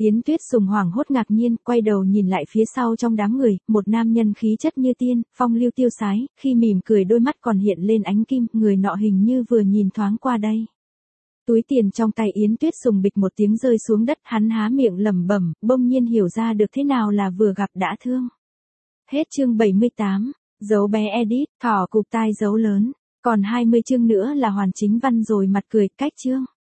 Yến Tuyết Sùng hoảng hốt ngạc nhiên, quay đầu nhìn lại phía sau trong đám người, một nam nhân khí chất như tiên, phong lưu tiêu sái, khi mỉm cười đôi mắt còn hiện lên ánh kim, người nọ hình như vừa nhìn thoáng qua đây. Túi tiền trong tay Yến Tuyết Sùng bịch một tiếng rơi xuống đất, hắn há miệng lẩm bẩm, bỗng nhiên hiểu ra được thế nào là vừa gặp đã thương. Hết chương 78, dấu bé edit, thỏ cụp tai dấu lớn, còn 20 chương nữa là hoàn chính văn rồi, mặt cười, cách chương.